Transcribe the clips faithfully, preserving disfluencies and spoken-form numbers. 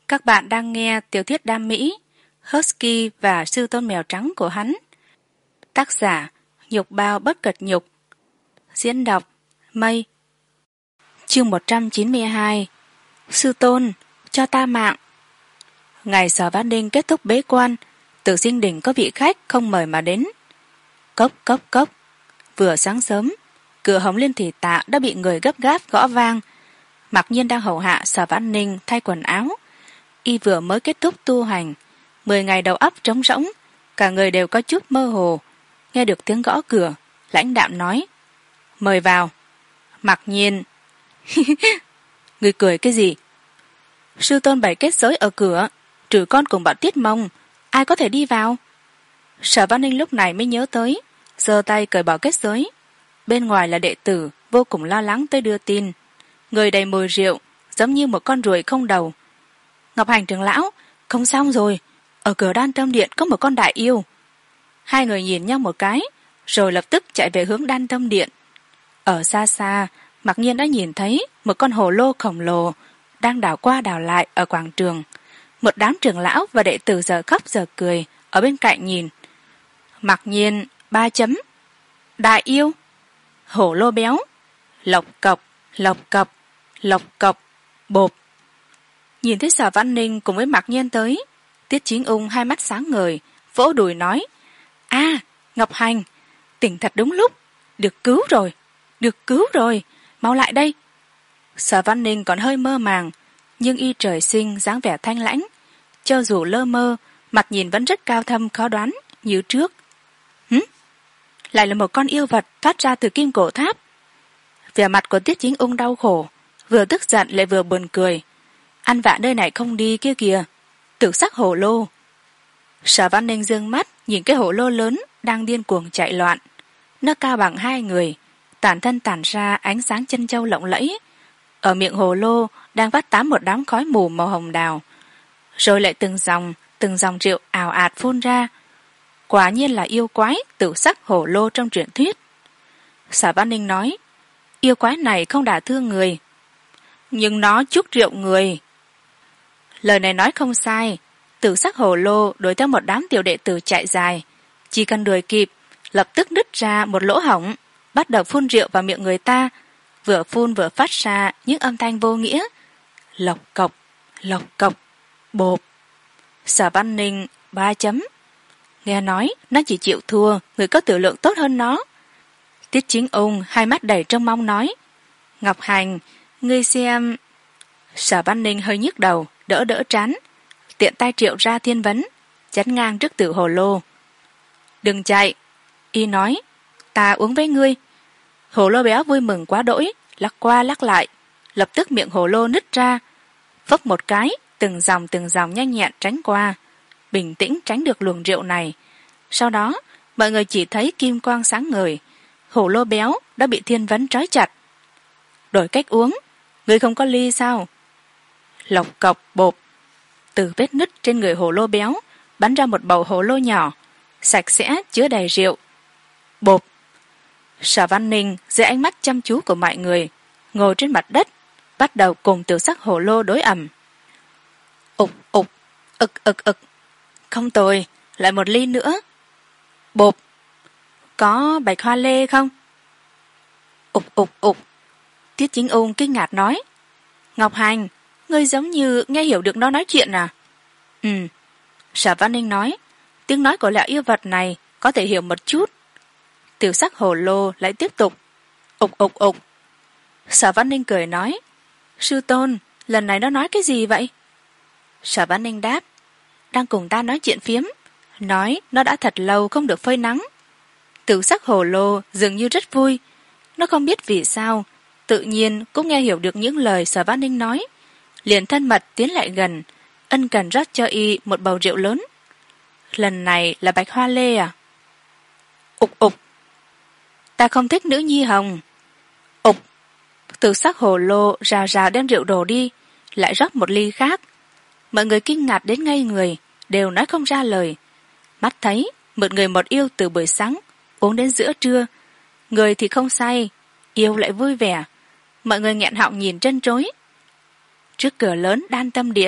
Các bạn đang nghe tiểu thuyết đam mỹ Husky và sư tôn mèo trắng của hắn. Tác giả Nhục Bao Bất Cật Nhục. Diễn đọc Mây. Chương một trăm chín mươi hai. Sư tôn, cho ta mạng. Ngày Sở Văn Ninh kết thúc bế quan, Tử Sinh Đình có vị khách không mời mà đến. Cốc cốc cốc. Vừa sáng sớm, cửa Hồng Liên Thị Tạ đã bị người gấp gáp gõ vang. Mặc nhiên đang hầu hạ Sở Văn Ninh thay quần áo. Y vừa mới kết thúc tu hành, mười ngày đầu óc trống rỗng, cả người đều có chút mơ hồ. Nghe được tiếng gõ cửa, lãnh đạm nói: mời vào. Mặc nhiên: người cười cái gì? Sư tôn bày kết giới ở cửa, trừ con cùng bọn Tiết Mông, ai có thể đi vào? Sở Văn Ninh lúc này mới nhớ tới, giơ tay cởi bỏ kết giới. Bên ngoài là đệ tử vô cùng lo lắng tới đưa tin, người đầy mùi rượu, giống như một con ruồi không đầu. Ngọc Hành trưởng lão, không xong rồi, ở cửa Đan Tâm Điện có một con đại yêu. Hai người nhìn nhau một cái, rồi lập tức chạy về hướng Đan Tâm Điện. Ở xa xa, Mặc Nhiên đã nhìn thấy một con hồ lô khổng lồ đang đảo qua đảo lại ở quảng trường. Một đám trưởng lão và đệ tử giờ khóc giờ cười ở bên cạnh nhìn. Mặc Nhiên ba chấm. Đại yêu. Hổ lô béo. Lộc cộc, lộc cộc, lộc cộc, bộp. Nhìn thấy Sở Văn Ninh cùng với Mặc Nhiên tới, Tiết Chính Ung hai mắt sáng ngời, vỗ đùi nói: a à, Ngọc Hành, tỉnh thật đúng lúc, được cứu rồi, được cứu rồi, mau lại đây. Sở Văn Ninh còn hơi mơ màng, nhưng y trời sinh dáng vẻ thanh lãnh, cho dù lơ mơ, mặt nhìn vẫn rất cao thâm khó đoán như trước. Hứ, lại là một con yêu vật thoát ra từ kim cổ tháp. Vẻ mặt của Tiết Chính Ung đau khổ, vừa tức giận lại vừa buồn cười. Ăn vạ nơi này không đi kia kìa, tử sắc hổ lô. Sở Văn Ninh dương mắt nhìn cái hổ lô lớn đang điên cuồng chạy loạn. Nó cao bằng hai người, toàn thân tản ra ánh sáng chân châu lộng lẫy. Ở miệng hồ lô đang vắt tán một đám khói mù màu hồng đào, rồi lại từng dòng từng dòng rượu ào ạt phun ra. Quả nhiên là yêu quái tử sắc hổ lô trong truyền thuyết. Sở Văn Ninh nói: yêu quái này không đả thương người, nhưng nó chuốc rượu người. Lời này nói không sai. Tử sắc hổ lô đuổi theo một đám tiểu đệ tử chạy dài, chỉ cần đuổi kịp, lập tức nứt ra một lỗ hổng, bắt đầu phun rượu vào miệng người ta, vừa phun vừa phát ra những âm thanh vô nghĩa: lộc cộc, lộc cộc, bộp. Sở Văn Ninh ba chấm. Nghe nói nó chỉ chịu thua người có tử lượng tốt hơn nó. Tiết Chính Ung hai mắt đầy trông mong nói: Ngọc Hành, ngươi xem. Sở Văn Ninh hơi nhức đầu, đỡ đỡ trán, tiện tay triệu ra thiên vấn, chắn ngang trước tử hồ lô. Đừng chạy, y nói, ta uống với ngươi. Hồ lô béo vui mừng quá đỗi, lắc qua lắc lại, lập tức miệng hồ lô nứt ra, phốc một cái, từng dòng từng dòng nhanh nhẹn tránh qua, bình tĩnh tránh được luồng rượu này. Sau đó mọi người chỉ thấy kim quang sáng ngời, hồ lô béo đã bị thiên vấn trói chặt. Đổi cách uống, ngươi không có ly sao? Lộc cộc bộp. Từ vết nứt trên người hồ lô béo bắn ra một bầu hồ lô nhỏ, sạch sẽ chứa đầy rượu. Bộp. Sở Văn Ninh dưới ánh mắt chăm chú của mọi người ngồi trên mặt đất, bắt đầu cùng tử sắc hồ lô đối ẩm. Ục ục, ực ực ực. Không tồi, lại một ly nữa. Bộp. Có bạch hoa lê không? Ục ục ục. Tiết Chính Ung kinh ngạc nói: Ngọc Hành, ngươi giống như nghe hiểu được nó nói chuyện à? Ừ. Sở Văn Ninh nói: tiếng nói của lão yêu vật này có thể hiểu một chút. Tiểu sắc hồ lô lại tiếp tục: ục ục ục. Sở Văn Ninh cười nói: sư tôn, lần này nó nói cái gì vậy? Sở Văn Ninh đáp: đang cùng ta nói chuyện phiếm, nói nó đã thật lâu không được phơi nắng. Tiểu sắc hồ lô dường như rất vui, nó không biết vì sao tự nhiên cũng nghe hiểu được những lời Sở Văn Ninh nói, liền thân mật tiến lại gần, ân cần rót cho y một bầu rượu lớn. Lần này là bạch hoa lê à? Ục ục. Ta không thích nữ nhi hồng. Ục. Từ sắc hồ lô rào rào đem rượu đổ đi, lại rót một ly khác. Mọi người kinh ngạc đến ngây người, đều nói không ra lời. Mắt thấy một người một yêu từ buổi sáng uống đến giữa trưa, người thì không say, yêu lại vui vẻ. Mọi người nghẹn họng nhìn trân trối. Trước cửa lớn Đan Tâm Điện,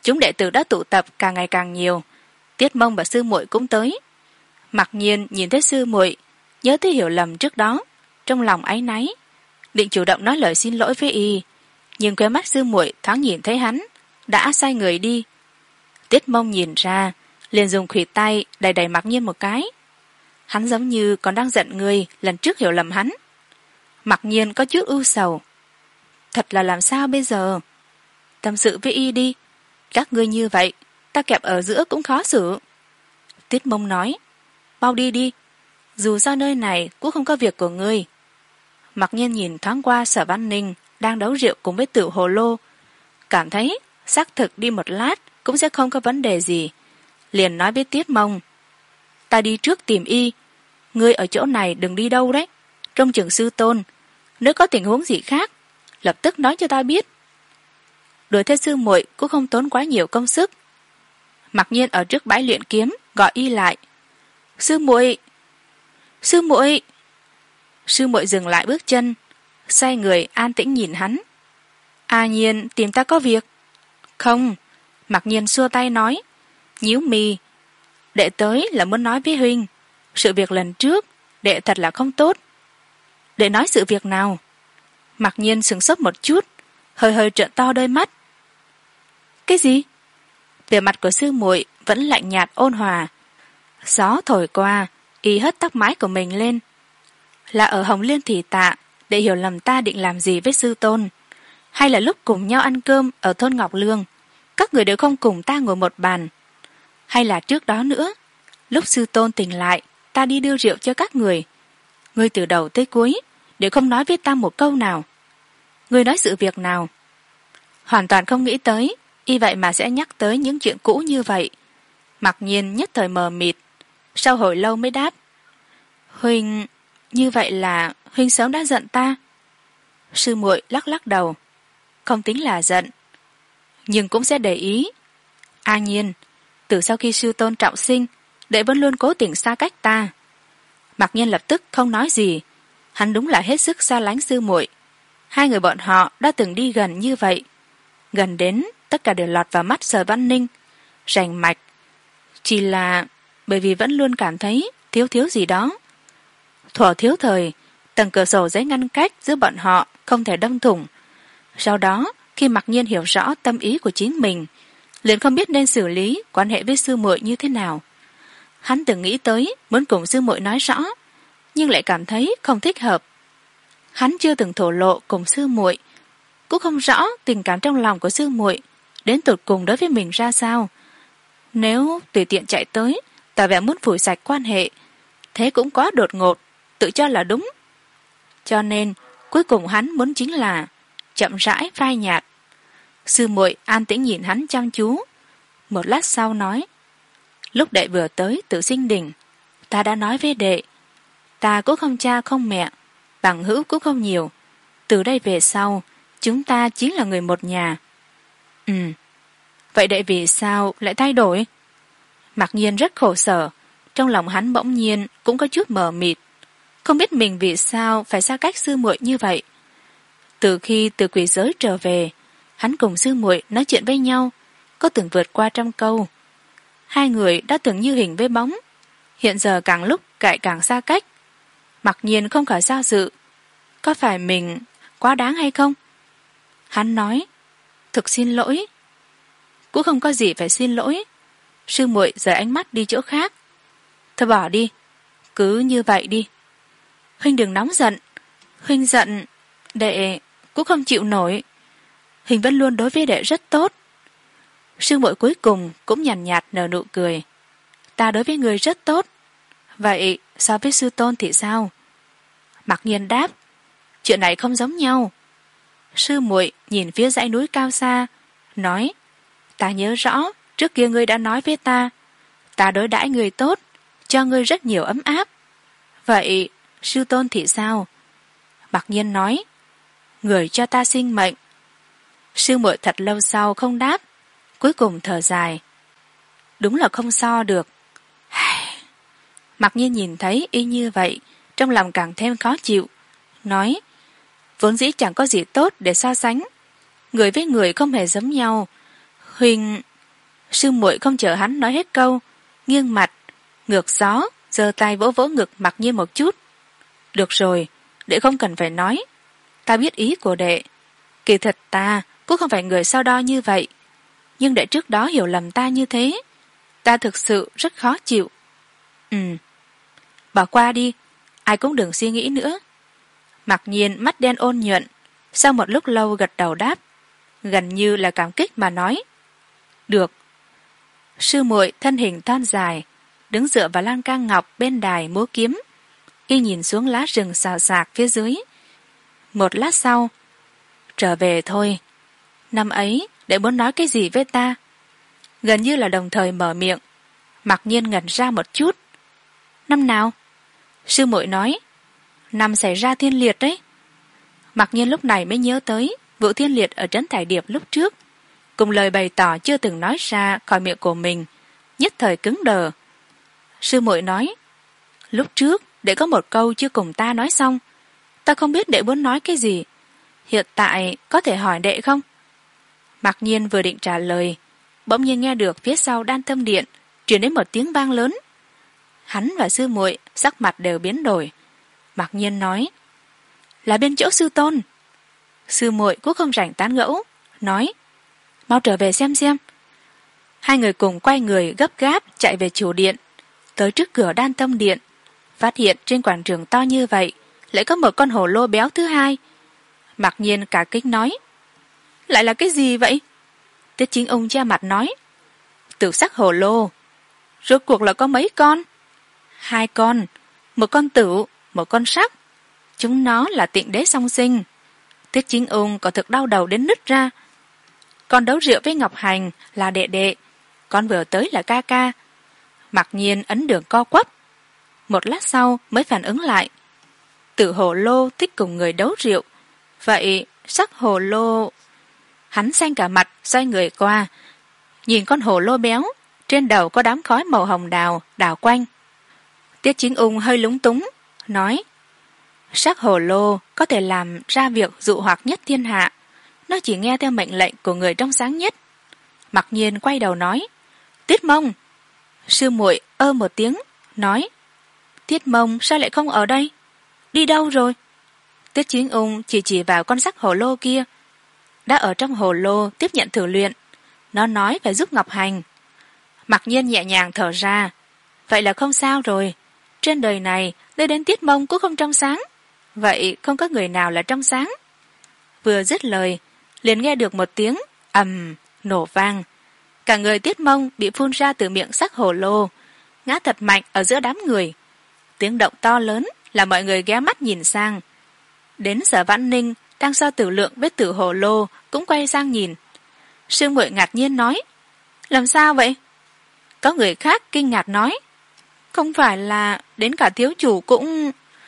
chúng đệ tử đã tụ tập càng ngày càng nhiều. Tiết Mông và sư muội cũng tới. Mặc nhiên nhìn thấy sư muội, nhớ tới hiểu lầm trước đó, trong lòng áy náy, định chủ động nói lời xin lỗi với y, nhưng khóe mắt sư muội thoáng nhìn thấy hắn đã xoay người đi. Tiết Mông nhìn ra, liền dùng khuỷu tay đẩy đẩy Mặc Nhiên một cái. Hắn giống như còn đang giận người lần trước hiểu lầm hắn. Mặc Nhiên có chút ưu sầu. Thật là làm sao bây giờ? Tâm sự với y đi, các ngươi như vậy ta kẹp ở giữa cũng khó xử. Tiết Mông nói, mau đi đi, dù sao nơi này cũng không có việc của ngươi. Mặc Nhiên nhìn thoáng qua Sở Văn Ninh đang đấu rượu cùng với Tử Hồ Lô, cảm thấy xác thực đi một lát cũng sẽ không có vấn đề gì, liền nói với Tiết Mông, ta đi trước tìm y, ngươi ở chỗ này đừng đi đâu đấy, trông chừng sư tôn, nếu có tình huống gì khác lập tức nói cho ta biết. Đuổi theo sư muội cũng không tốn quá nhiều công sức. Mặc Nhiên ở trước bãi luyện kiếm gọi y lại, sư muội, sư muội. Sư muội dừng lại bước chân, xoay người an tĩnh nhìn hắn. A Nhiên tìm ta có việc? Không. Mặc Nhiên xua tay nói, nhíu mi, đệ tới là muốn nói với huynh, sự việc lần trước đệ thật là không tốt. Đệ nói sự việc nào? Mặc Nhiên sửng sốt một chút, hơi hơi trợn to đôi mắt. Cái gì? Vẻ mặt của sư muội vẫn lạnh nhạt ôn hòa. Gió thổi qua, y hất tóc mái của mình lên. Là ở Hồng Liên Thị Tạ, để hiểu lầm ta định làm gì với sư tôn, hay là lúc cùng nhau ăn cơm ở thôn Ngọc Lương các người đều không cùng ta ngồi một bàn, hay là trước đó nữa, lúc sư tôn tỉnh lại ta đi đưa rượu cho các người, ngươi từ đầu tới cuối đều không nói với ta một câu nào. Ngươi nói sự việc nào? Hoàn toàn không nghĩ tới y vậy mà sẽ nhắc tới những chuyện cũ như vậy. Mặc Nhiên nhất thời mờ mịt, sau hồi lâu mới đáp, huynh, như vậy là huynh sớm đã giận ta. Sư muội lắc lắc đầu, không tính là giận, nhưng cũng sẽ để ý. A Nhiên, từ sau khi sư tôn trọng sinh, đệ vẫn luôn cố tình xa cách ta. Mặc Nhiên lập tức không nói gì, hắn đúng là hết sức xa lánh sư muội. Hai người bọn họ đã từng đi gần như vậy, gần đến tất cả đều lọt vào mắt Sở Văn Ninh, rành mạch, chỉ là bởi vì vẫn luôn cảm thấy thiếu thiếu gì đó. Thuở thiếu thời, tầng cửa sổ giấy ngăn cách giữa bọn họ không thể đâm thủng. Sau đó, khi Mặc Nhiên hiểu rõ tâm ý của chính mình, liền không biết nên xử lý quan hệ với sư muội như thế nào. Hắn từng nghĩ tới muốn cùng sư muội nói rõ, nhưng lại cảm thấy không thích hợp. Hắn chưa từng thổ lộ cùng sư muội, cũng không rõ tình cảm trong lòng của sư muội đến tột cùng đối với mình ra sao. Nếu tùy tiện chạy tới tỏ vẻ muốn phủi sạch quan hệ, thế cũng quá đột ngột, tự cho là đúng. Cho nên cuối cùng hắn muốn chính là chậm rãi phai nhạt. Sư muội an tĩnh nhìn hắn chăm chú, một lát sau nói, lúc đệ vừa tới Tử Sinh Đình, ta đã nói với đệ, ta cũng không cha không mẹ, bằng hữu cũng không nhiều, từ đây về sau chúng ta chính là người một nhà. Ừ, vậy đệ vì sao lại thay đổi? Mặc Nhiên rất khổ sở, trong lòng hắn bỗng nhiên cũng có chút mờ mịt, không biết mình vì sao phải xa cách sư muội như vậy. Từ khi từ quỷ giới trở về, hắn cùng sư muội nói chuyện với nhau, có từng vượt qua trăm câu. Hai người đã từng như hình với bóng, hiện giờ càng lúc lại càng xa cách. Mặc Nhiên không khỏi do dự, có phải mình quá đáng hay không? Hắn nói, thực xin lỗi. Cũng không có gì phải xin lỗi. Sư muội rời ánh mắt đi chỗ khác. Thôi bỏ đi, cứ như vậy đi. Huynh đừng nóng giận, huynh giận đệ cũng không chịu nổi. Huynh vẫn luôn đối với đệ rất tốt. Sư muội cuối cùng cũng nhàn nhạt, nhạt nở nụ cười. Ta đối với người rất tốt, vậy so với sư tôn thì sao? Mặc Nhiên đáp, chuyện này không giống nhau. Sư muội nhìn phía dãy núi cao xa, nói, ta nhớ rõ trước kia ngươi đã nói với ta, ta đối đãi người tốt, cho ngươi rất nhiều ấm áp. Vậy sư tôn thì sao? Mặc Nhiên nói, người cho ta sinh mệnh. Sư muội thật lâu sau không đáp, cuối cùng thở dài, đúng là không so được. Mặc Nhiên nhìn thấy y như vậy, trong lòng càng thêm khó chịu, nói, vốn dĩ chẳng có gì tốt để so sánh, người với người không hề giống nhau. Huynh Sư muội không chờ hắn nói hết câu, nghiêng mặt ngược gió, giơ tay vỗ vỗ ngực Mặc Nhiên một chút. Được rồi, đệ không cần phải nói, ta biết ý của đệ. Kỳ thật ta cũng không phải người so đo như vậy, nhưng đệ trước đó hiểu lầm ta như thế, ta thực sự rất khó chịu. Ừ, bỏ qua đi, ai cũng đừng suy nghĩ nữa. Mặc Nhiên mắt đen ôn nhuận, sau một lúc lâu gật đầu đáp, gần như là cảm kích mà nói. Được. Sư muội thân hình thon dài, đứng dựa vào lan can ngọc bên đài múa kiếm, y nhìn xuống lá rừng xào xạc phía dưới. Một lát sau, trở về thôi. Năm ấy đệ muốn nói cái gì với ta? Gần như là đồng thời mở miệng. Mặc Nhiên ngẩn ra một chút. Năm nào? Sư muội nói, năm xảy ra thiên liệt đấy. Mặc Nhiên lúc này mới nhớ tới vụ thiên liệt ở trấn Thải Điệp lúc trước, cùng lời bày tỏ chưa từng nói ra khỏi miệng của mình, nhất thời cứng đờ. Sư muội nói, lúc trước đệ có một câu chưa cùng ta nói xong, ta không biết đệ muốn nói cái gì, hiện tại có thể hỏi đệ không? Mặc Nhiên vừa định trả lời, bỗng nhiên nghe được phía sau Đan Tâm Điện truyền đến một tiếng vang lớn. Hắn và sư muội sắc mặt đều biến đổi. Mặc Nhiên nói, là bên chỗ sư tôn. Sư muội cũng không rảnh tán gẫu, nói, mau trở về xem xem. Hai người cùng quay người gấp gáp chạy về chủ điện, tới trước cửa Đan Tâm Điện, phát hiện trên quảng trường to như vậy lại có một con hổ lô béo thứ hai. Mặc Nhiên cả kinh nói, lại là cái gì vậy? Tiết Chính Ung che mặt nói, tử sắc hổ lô. Rốt cuộc là có mấy con? Hai con, một con tử, một con sắc. Chúng nó là Tịnh Đế song sinh. Tiết Chính Ung có thực đau đầu đến nứt ra. Con đấu rượu với Ngọc Hành là đệ đệ, con vừa tới là ca ca. Mặc Nhiên ấn đường co quắp, một lát sau mới phản ứng lại. Tử hổ lô thích cùng người đấu rượu, vậy sắc hổ lô... Hắn xanh cả mặt, xoay người qua, nhìn con hổ lô béo, trên đầu có đám khói màu hồng đào đảo quanh. Tiết Chính Ung hơi lúng túng, nói, sắc hổ lô có thể làm ra việc dụ hoặc nhất thiên hạ, nó chỉ nghe theo mệnh lệnh của người trong sáng nhất. Mặc Nhiên quay đầu nói, Tiết Mông. Sư muội ơ một tiếng, nói, Tiết Mông sao lại không ở đây? Đi đâu rồi? Tiết Chính Ung chỉ chỉ vào con sắc hổ lô kia, đã ở trong hồ lô tiếp nhận thử luyện, nó nói phải giúp Ngọc Hành. Mặc Nhiên nhẹ nhàng thở ra, vậy là không sao rồi, trên đời này lên đến Tiết Mông cũng không trong sáng, vậy không có người nào là trong sáng. Vừa dứt lời, liền nghe được một tiếng ầm nổ vang, cả người Tiết Mông bị phun ra từ miệng sắc hồ lô, ngã thật mạnh ở giữa đám người. Tiếng động to lớn là mọi người ghé mắt nhìn sang. Đến Sở Vãn Ninh đang so tử lượng với tử hồ lô cũng quay sang nhìn. Sư muội ngạc nhiên nói, làm sao vậy? Có người khác kinh ngạc nói, không phải là đến cả thiếu chủ cũng...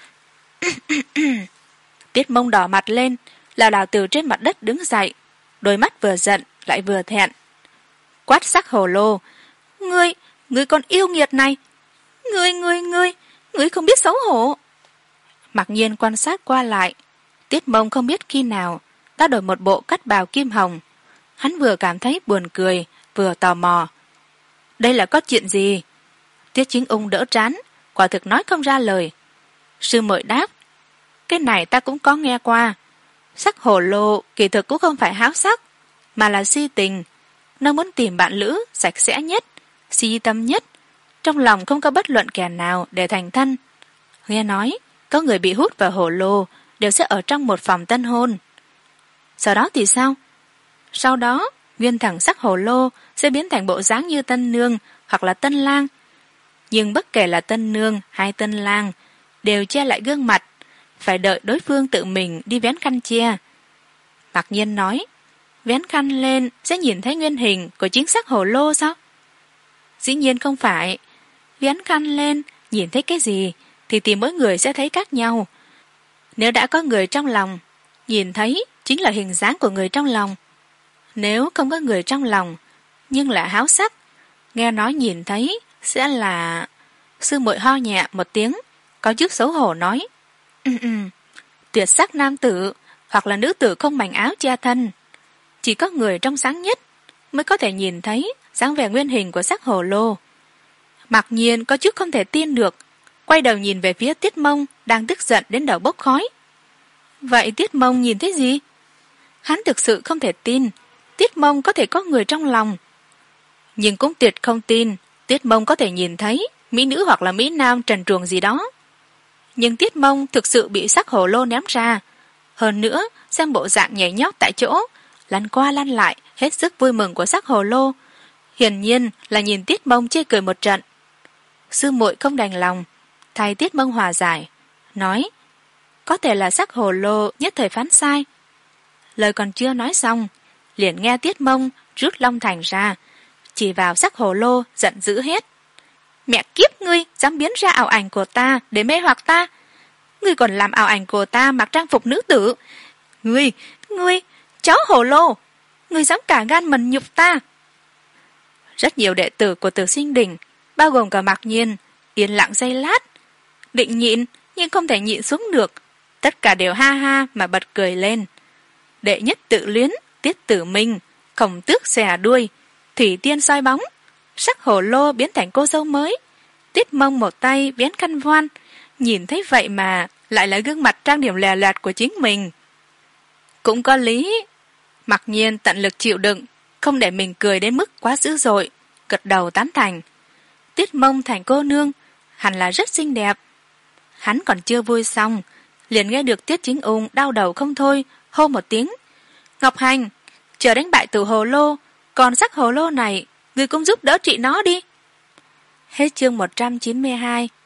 Tiết Mông đỏ mặt lên, lảo đảo từ trên mặt đất đứng dậy, đôi mắt vừa giận lại vừa thẹn. Quát sắc hồ lô, ngươi, ngươi con yêu nghiệt này, ngươi, ngươi, ngươi, ngươi không biết xấu hổ. Mặc Nhiên quan sát qua lại, Tiết Mông không biết khi nào đã đổi một bộ cắt bào kim hồng. Hắn vừa cảm thấy buồn cười, vừa tò mò. Đây là có chuyện gì? Tiết Chính Ung đỡ trán, quả thực nói không ra lời. Sư muội đáp, cái này ta cũng có nghe qua. Sắc hồ lô kỳ thực cũng không phải háo sắc, mà là si tình. Nó muốn tìm bạn lữ sạch sẽ nhất, si tâm nhất, trong lòng không có bất luận kẻ nào để thành thân. Nghe nói có người bị hút vào hồ lô đều sẽ ở trong một phòng tân hôn. Sau đó thì sao? Sau đó nguyên thẳng sắc hồ lô sẽ biến thành bộ dáng như tân nương hoặc là tân lang, nhưng bất kể là tân nương hay tân lang đều che lại gương mặt, phải đợi đối phương tự mình đi vén khăn che. Mặc Nhiên nói, vén khăn lên sẽ nhìn thấy nguyên hình của chính xác hồ lô sao? Dĩ nhiên không phải. Vén khăn lên nhìn thấy cái gì thì tìm mỗi người sẽ thấy khác nhau. Nếu đã có người trong lòng, nhìn thấy chính là hình dáng của người trong lòng. Nếu không có người trong lòng nhưng là háo sắc, nghe nói nhìn thấy sẽ là... Sư muội ho nhẹ một tiếng, có chút xấu hổ nói, ừ, ừ, tuyệt sắc nam tử hoặc là nữ tử không mảnh áo che thân. Chỉ có người trong sáng nhất mới có thể nhìn thấy dáng vẻ nguyên hình của sắc hồ lô. Mặc nhiên có chút không thể tin được, quay đầu nhìn về phía Tiết Mông đang tức giận đến đầu bốc khói. Vậy Tiết Mông nhìn thấy gì? Hắn thực sự không thể tin Tiết Mông có thể có người trong lòng, nhưng cũng tuyệt không tin Tiết Mông có thể nhìn thấy mỹ nữ hoặc là mỹ nam trần truồng gì đó. Nhưng Tiết Mông thực sự bị sắc hồ lô ném ra, hơn nữa xem bộ dạng nhảy nhót tại chỗ, lăn qua lăn lại hết sức vui mừng của sắc hồ lô, hiển nhiên là nhìn Tiết Mông chê cười một trận. Sư muội không đành lòng, thay Tiết Mông hòa giải, nói có thể là sắc hồ lô nhất thời phán sai. Lời còn chưa nói xong, liền nghe Tiết Mông rút long thành ra, chỉ vào sắc hồ lô giận dữ hết. Mẹ kiếp ngươi dám biến ra ảo ảnh của ta để mê hoặc ta, ngươi còn làm ảo ảnh của ta mặc trang phục nữ tử. Ngươi, ngươi, chó hồ lô, ngươi dám cả gan mần nhục ta. Rất nhiều đệ tử của Tử Sinh Đình, bao gồm cả Mạc Nhiên, yên lặng giây lát, định nhịn nhưng không thể nhịn xuống được, tất cả đều ha ha mà bật cười lên. Đệ nhất tự luyến, Tiết Tử Minh, Khổng Tước xòe đuôi, Thủy Tiên soi bóng, sắc hồ lô biến thành cô dâu mới, Tiết Mông một tay vén khăn voan, nhìn thấy vậy mà lại là gương mặt trang điểm lè loẹt của chính mình. Cũng có lý. Mặc nhiên tận lực chịu đựng, không để mình cười đến mức quá dữ dội, gật đầu tán thành. Tiết Mông thành cô nương hẳn là rất xinh đẹp. Hắn còn chưa vui xong, liền nghe được Tiết Chính Ung đau đầu không thôi, hô một tiếng. Ngọc Hành, chờ đánh bại Tử Hồ Lô, còn sắc hồ lô này, ngươi cũng giúp đỡ trị nó đi. Hết chương một trăm chín mươi hai.